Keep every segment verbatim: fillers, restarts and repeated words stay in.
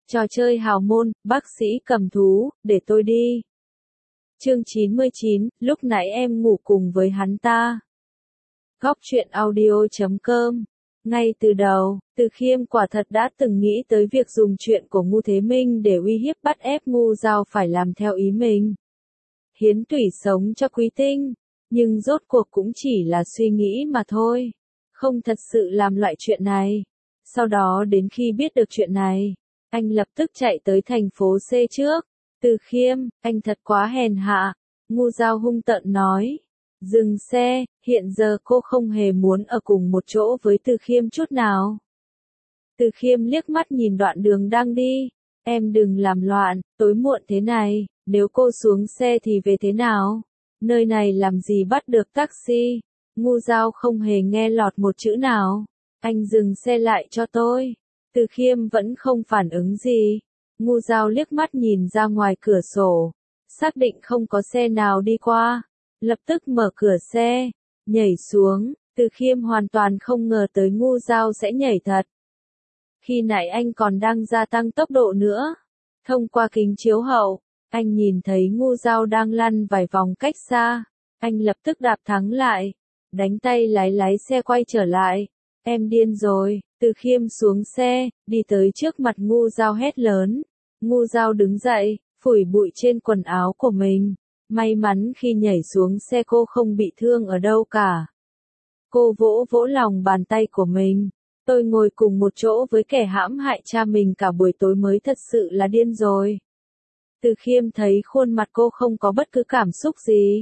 Trò chơi hào môn, bác sĩ cầm thú, để tôi đi. Chương chín mươi chín, lúc nãy em ngủ cùng với hắn ta. Góc truyện audio chấm com. Ngay từ đầu, Từ Khiêm quả thật đã từng nghĩ tới việc dùng chuyện của Ngô Thế Minh để uy hiếp bắt ép Ngô Giao phải làm theo ý mình. Hiến tủy sống cho Quý Tinh, nhưng rốt cuộc cũng chỉ là suy nghĩ mà thôi, không thật sự làm loại chuyện này. Sau đó đến khi biết được chuyện này, anh lập tức chạy tới thành phố C trước. Từ Khiêm, anh thật quá hèn hạ, Ngô Giao hung tợn nói. Dừng xe, hiện giờ cô không hề muốn ở cùng một chỗ với Từ Khiêm chút nào. Từ Khiêm liếc mắt nhìn đoạn đường đang đi. Em đừng làm loạn, tối muộn thế này, nếu cô xuống xe thì về thế nào? Nơi này làm gì bắt được taxi? Ngô Giao không hề nghe lọt một chữ nào. Anh dừng xe lại cho tôi. Từ Khiêm vẫn không phản ứng gì. Ngô Giao liếc mắt nhìn ra ngoài cửa sổ, xác định không có xe nào đi qua, lập tức mở cửa xe, nhảy xuống. Từ Khiêm hoàn toàn không ngờ tới Ngô Giao sẽ nhảy thật. Khi nãy anh còn đang gia tăng tốc độ nữa. Thông qua kính chiếu hậu, anh nhìn thấy Ngô Giao đang lăn vài vòng cách xa. Anh lập tức đạp thắng lại, đánh tay lái lái xe quay trở lại. Em điên rồi. Từ Khiêm xuống xe, đi tới trước mặt Ngô Giao hét lớn. Ngô Giao đứng dậy, phủi bụi trên quần áo của mình. May mắn khi nhảy xuống xe cô không bị thương ở đâu cả. Cô vỗ vỗ lòng bàn tay của mình. Tôi ngồi cùng một chỗ với kẻ hãm hại cha mình cả buổi tối mới thật sự là điên rồi. Từ Khiêm thấy khuôn mặt cô không có bất cứ cảm xúc gì.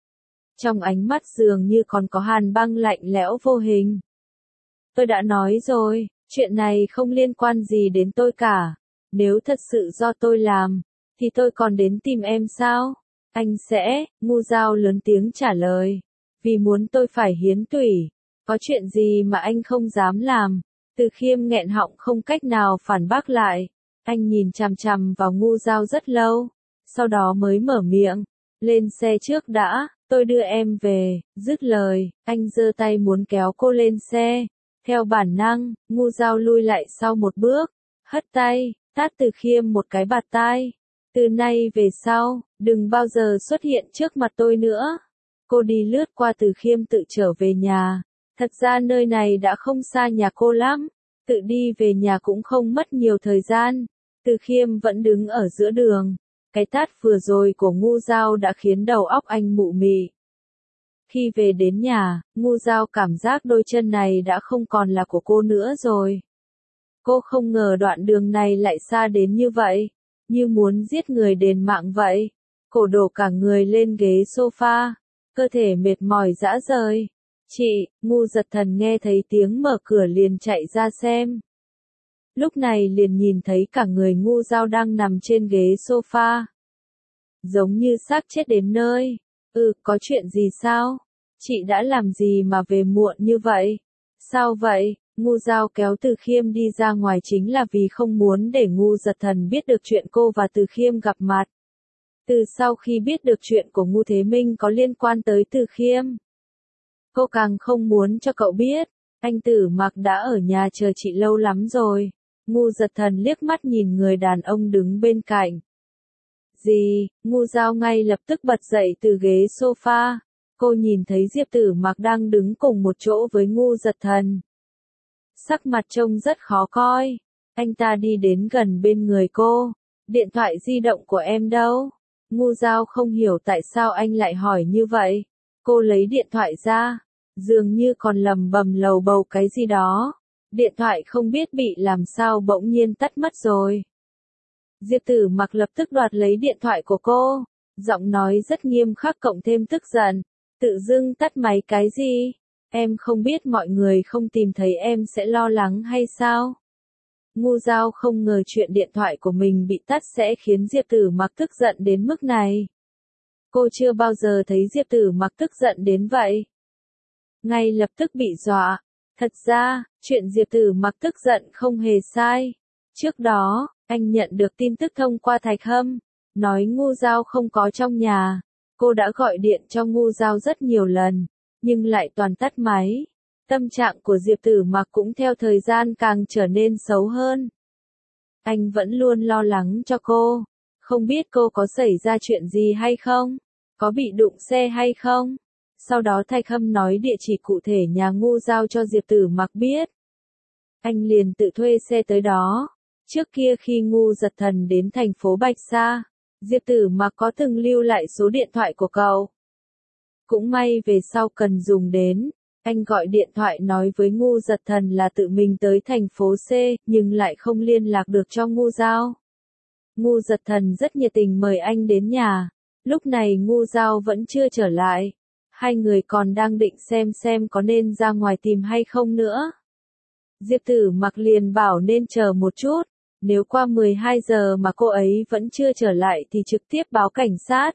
Trong ánh mắt dường như còn có hàn băng lạnh lẽo vô hình. Tôi đã nói rồi, chuyện này không liên quan gì đến tôi cả. Nếu thật sự do tôi làm, thì tôi còn đến tìm em sao? Anh sẽ, Ngô Giao lớn tiếng trả lời. Vì muốn tôi phải hiến tủy. Có chuyện gì mà anh không dám làm? Từ Khiêm nghẹn họng không cách nào phản bác lại. Anh nhìn chằm chằm vào Ngô Giao rất lâu. Sau đó mới mở miệng. Lên xe trước đã, tôi đưa em về. Dứt lời, anh giơ tay muốn kéo cô lên xe. Theo bản năng, Ngô Giao lui lại sau một bước. Hất tay, tát Từ Khiêm một cái bạt tai. Từ nay về sau, đừng bao giờ xuất hiện trước mặt tôi nữa. Cô đi lướt qua Từ Khiêm tự trở về nhà. Thật ra nơi này đã không xa nhà cô lắm. Tự đi về nhà cũng không mất nhiều thời gian. Từ Khiêm vẫn đứng ở giữa đường. Cái tát vừa rồi của Ngô Giao đã khiến đầu óc anh mụ mị. Khi về đến nhà, Ngô Giao cảm giác đôi chân này đã không còn là của cô nữa rồi. Cô không ngờ đoạn đường này lại xa đến như vậy, như muốn giết người đền mạng vậy. Cô đổ cả người lên ghế sofa, cơ thể mệt mỏi rã rời. Chị, Ngô Giật Thần nghe thấy tiếng mở cửa liền chạy ra xem. Lúc này liền nhìn thấy cả người Ngô Giao đang nằm trên ghế sofa. Giống như xác chết đến nơi. Ừ, có chuyện gì sao? Chị đã làm gì mà về muộn như vậy? Sao vậy? Ngô Giao kéo Từ Khiêm đi ra ngoài chính là vì không muốn để Ngô Giật Thần biết được chuyện cô và Từ Khiêm gặp mặt. Từ sau khi biết được chuyện của Ngô Thế Minh có liên quan tới Từ Khiêm, cô càng không muốn cho cậu biết. Anh Tử Mặc đã ở nhà chờ chị lâu lắm rồi. Ngô Giật Thần liếc mắt nhìn người đàn ông đứng bên cạnh. Gì? Ngô Giao ngay lập tức bật dậy từ ghế sofa. Cô nhìn thấy Diệp Tử Mặc đang đứng cùng một chỗ với Ngô Giật Thần. Sắc mặt trông rất khó coi. Anh ta đi đến gần bên người cô. Điện thoại di động của em đâu? Ngô Giao không hiểu tại sao anh lại hỏi như vậy. Cô lấy điện thoại ra, dường như còn lầm bầm lầu bầu cái gì đó. Điện thoại không biết bị làm sao bỗng nhiên tắt mất rồi. Diệp Tử Mặc lập tức đoạt lấy điện thoại của cô. Giọng nói rất nghiêm khắc cộng thêm tức giận. Tự dưng tắt máy cái gì? Em không biết mọi người không tìm thấy em sẽ lo lắng hay sao? Ngô Giao không ngờ chuyện điện thoại của mình bị tắt sẽ khiến Diệp Tử Mặc tức giận đến mức này. Cô chưa bao giờ thấy Diệp Tử Mặc tức giận đến vậy. Ngay lập tức bị dọa. Thật ra, chuyện Diệp Tử Mặc tức giận không hề sai. Trước đó, anh nhận được tin tức thông qua Thạch Hâm, nói Ngô Giao không có trong nhà. Cô đã gọi điện cho Ngô Giao rất nhiều lần, nhưng lại toàn tắt máy. Tâm trạng của Diệp Tử Mặc cũng theo thời gian càng trở nên xấu hơn. Anh vẫn luôn lo lắng cho cô. Không biết cô có xảy ra chuyện gì hay không? Có bị đụng xe hay không? Sau đó Thạch Hâm nói địa chỉ cụ thể nhà Ngu Giao cho Diệp Tử Mặc biết. Anh liền tự thuê xe tới đó. Trước kia khi Ngu Giật Thần đến thành phố Bạch Sa, Diệp Tử Mặc có từng lưu lại số điện thoại của cậu. Cũng may về sau cần dùng đến, anh gọi điện thoại nói với Ngu Giật Thần là tự mình tới thành phố C, nhưng lại không liên lạc được cho Ngu Giao. Ngu Giật Thần rất nhiệt tình mời anh đến nhà. Lúc này Ngu Giao vẫn chưa trở lại. Hai người còn đang định xem xem có nên ra ngoài tìm hay không nữa. Diệp Tử Mặc liền bảo nên chờ một chút. Nếu qua mười hai giờ mà cô ấy vẫn chưa trở lại thì trực tiếp báo cảnh sát.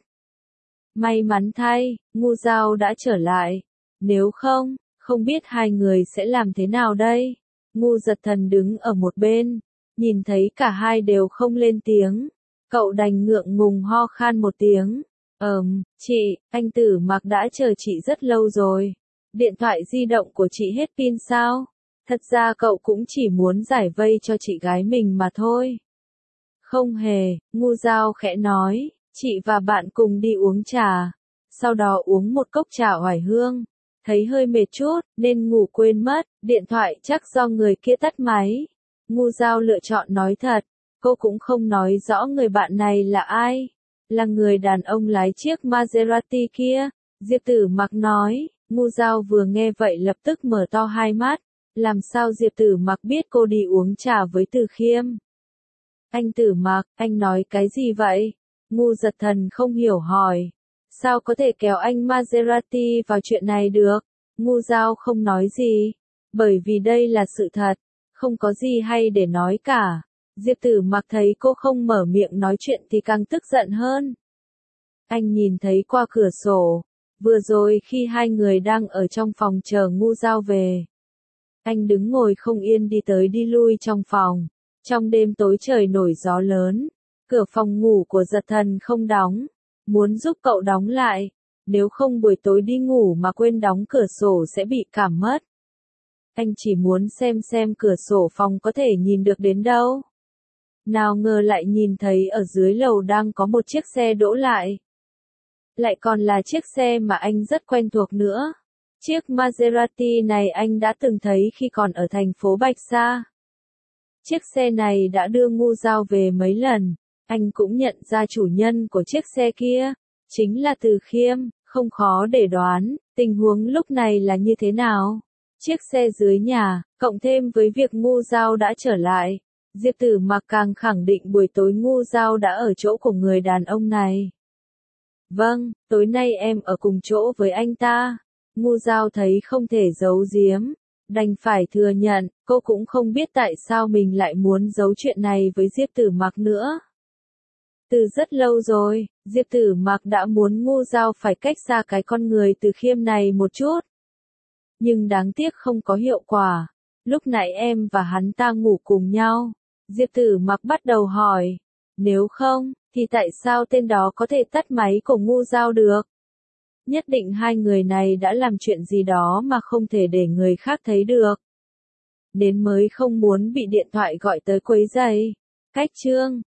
May mắn thay, Ngu Giao đã trở lại. Nếu không, không biết hai người sẽ làm thế nào đây? Ngu Giật Thần đứng ở một bên, nhìn thấy cả hai đều không lên tiếng. Cậu đành ngượng ngùng ho khan một tiếng. Ờm, chị, anh Tử Mặc đã chờ chị rất lâu rồi. Điện thoại di động của chị hết pin sao? Thật ra cậu cũng chỉ muốn giải vây cho chị gái mình mà thôi. Không hề, Ngu Giao khẽ nói, chị và bạn cùng đi uống trà. Sau đó uống một cốc trà oải hương. Thấy hơi mệt chút, nên ngủ quên mất, điện thoại chắc do người kia tắt máy. Ngu Giao lựa chọn nói thật, cô cũng không nói rõ người bạn này là ai. Là người đàn ông lái chiếc Maserati kia. Diệp Tử Mặc nói. Ngu Giao vừa nghe vậy lập tức mở to hai mắt. Làm sao Diệp Tử Mặc biết cô đi uống trà với Từ Khiêm? Anh Tử Mặc, anh nói cái gì vậy? Ngu Giật Thần không hiểu hỏi. Sao có thể kéo anh Maserati vào chuyện này được? Ngu Giao không nói gì. Bởi vì đây là sự thật. Không có gì hay để nói cả. Diệp Tử Mặc thấy cô không mở miệng nói chuyện thì càng tức giận hơn. Anh nhìn thấy qua cửa sổ. Vừa rồi khi hai người đang ở trong phòng chờ Ngu Giao về. Anh đứng ngồi không yên đi tới đi lui trong phòng. Trong đêm tối trời nổi gió lớn. Cửa phòng ngủ của Giật Thần không đóng. Muốn giúp cậu đóng lại. Nếu không buổi tối đi ngủ mà quên đóng cửa sổ sẽ bị cảm mất. Anh chỉ muốn xem xem cửa sổ phòng có thể nhìn được đến đâu. Nào ngờ lại nhìn thấy ở dưới lầu đang có một chiếc xe đỗ lại. Lại còn là chiếc xe mà anh rất quen thuộc nữa. Chiếc Maserati này anh đã từng thấy khi còn ở thành phố Bạch Sa. Chiếc xe này đã đưa Ngu Giao về mấy lần. Anh cũng nhận ra chủ nhân của chiếc xe kia. Chính là Từ Khiêm, không khó để đoán, tình huống lúc này là như thế nào. Chiếc xe dưới nhà, cộng thêm với việc Ngu Giao đã trở lại. Diệp Tử Mặc càng khẳng định buổi tối Ngu Giao đã ở chỗ của người đàn ông này. Vâng, tối nay em ở cùng chỗ với anh ta. Ngu Giao thấy không thể giấu giếm. Đành phải thừa nhận, cô cũng không biết tại sao mình lại muốn giấu chuyện này với Diệp Tử Mặc nữa. Từ rất lâu rồi, Diệp Tử Mặc đã muốn Ngu Giao phải cách xa cái con người Từ Khiêm này một chút. Nhưng đáng tiếc không có hiệu quả. Lúc nãy em và hắn ta ngủ cùng nhau. Diệp Tử Mặc bắt đầu hỏi. Nếu không, thì tại sao tên đó có thể tắt máy của Ngu Giao được? Nhất định hai người này đã làm chuyện gì đó mà không thể để người khác thấy được. Nên mới không muốn bị điện thoại gọi tới quấy rầy. Cách chương